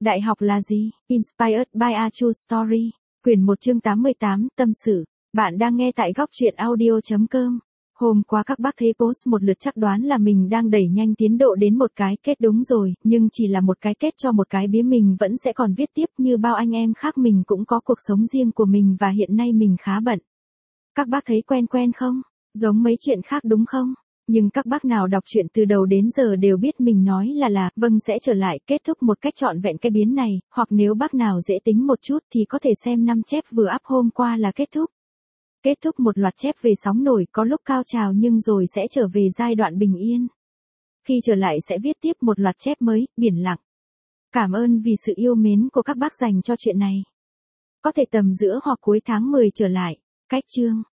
Đại học là gì? Inspired by a True Story. Quyển 1 chương 88, tâm sự. Bạn đang nghe tại góc truyện audio.com. Hôm qua các bác thấy post một lượt chắc đoán là mình đang đẩy nhanh tiến độ đến một cái kết đúng rồi, nhưng chỉ là một cái kết cho một cái bía, mình vẫn sẽ còn viết tiếp như bao anh em khác, mình cũng có cuộc sống riêng của mình và hiện nay mình khá bận. Các bác thấy quen quen không? Giống mấy chuyện khác đúng không? Nhưng các bác nào đọc truyện từ đầu đến giờ đều biết mình nói là vâng sẽ trở lại, kết thúc một cách trọn vẹn cái biến này, hoặc nếu bác nào dễ tính một chút thì có thể xem 5 chép vừa up hôm qua là kết thúc. Kết thúc một loạt chép về sóng nổi, có lúc cao trào nhưng rồi sẽ trở về giai đoạn bình yên. Khi trở lại sẽ viết tiếp một loạt chép mới, biển lặng. Cảm ơn vì sự yêu mến của các bác dành cho chuyện này. Có thể tầm giữa hoặc cuối tháng 10 trở lại. Cách chương.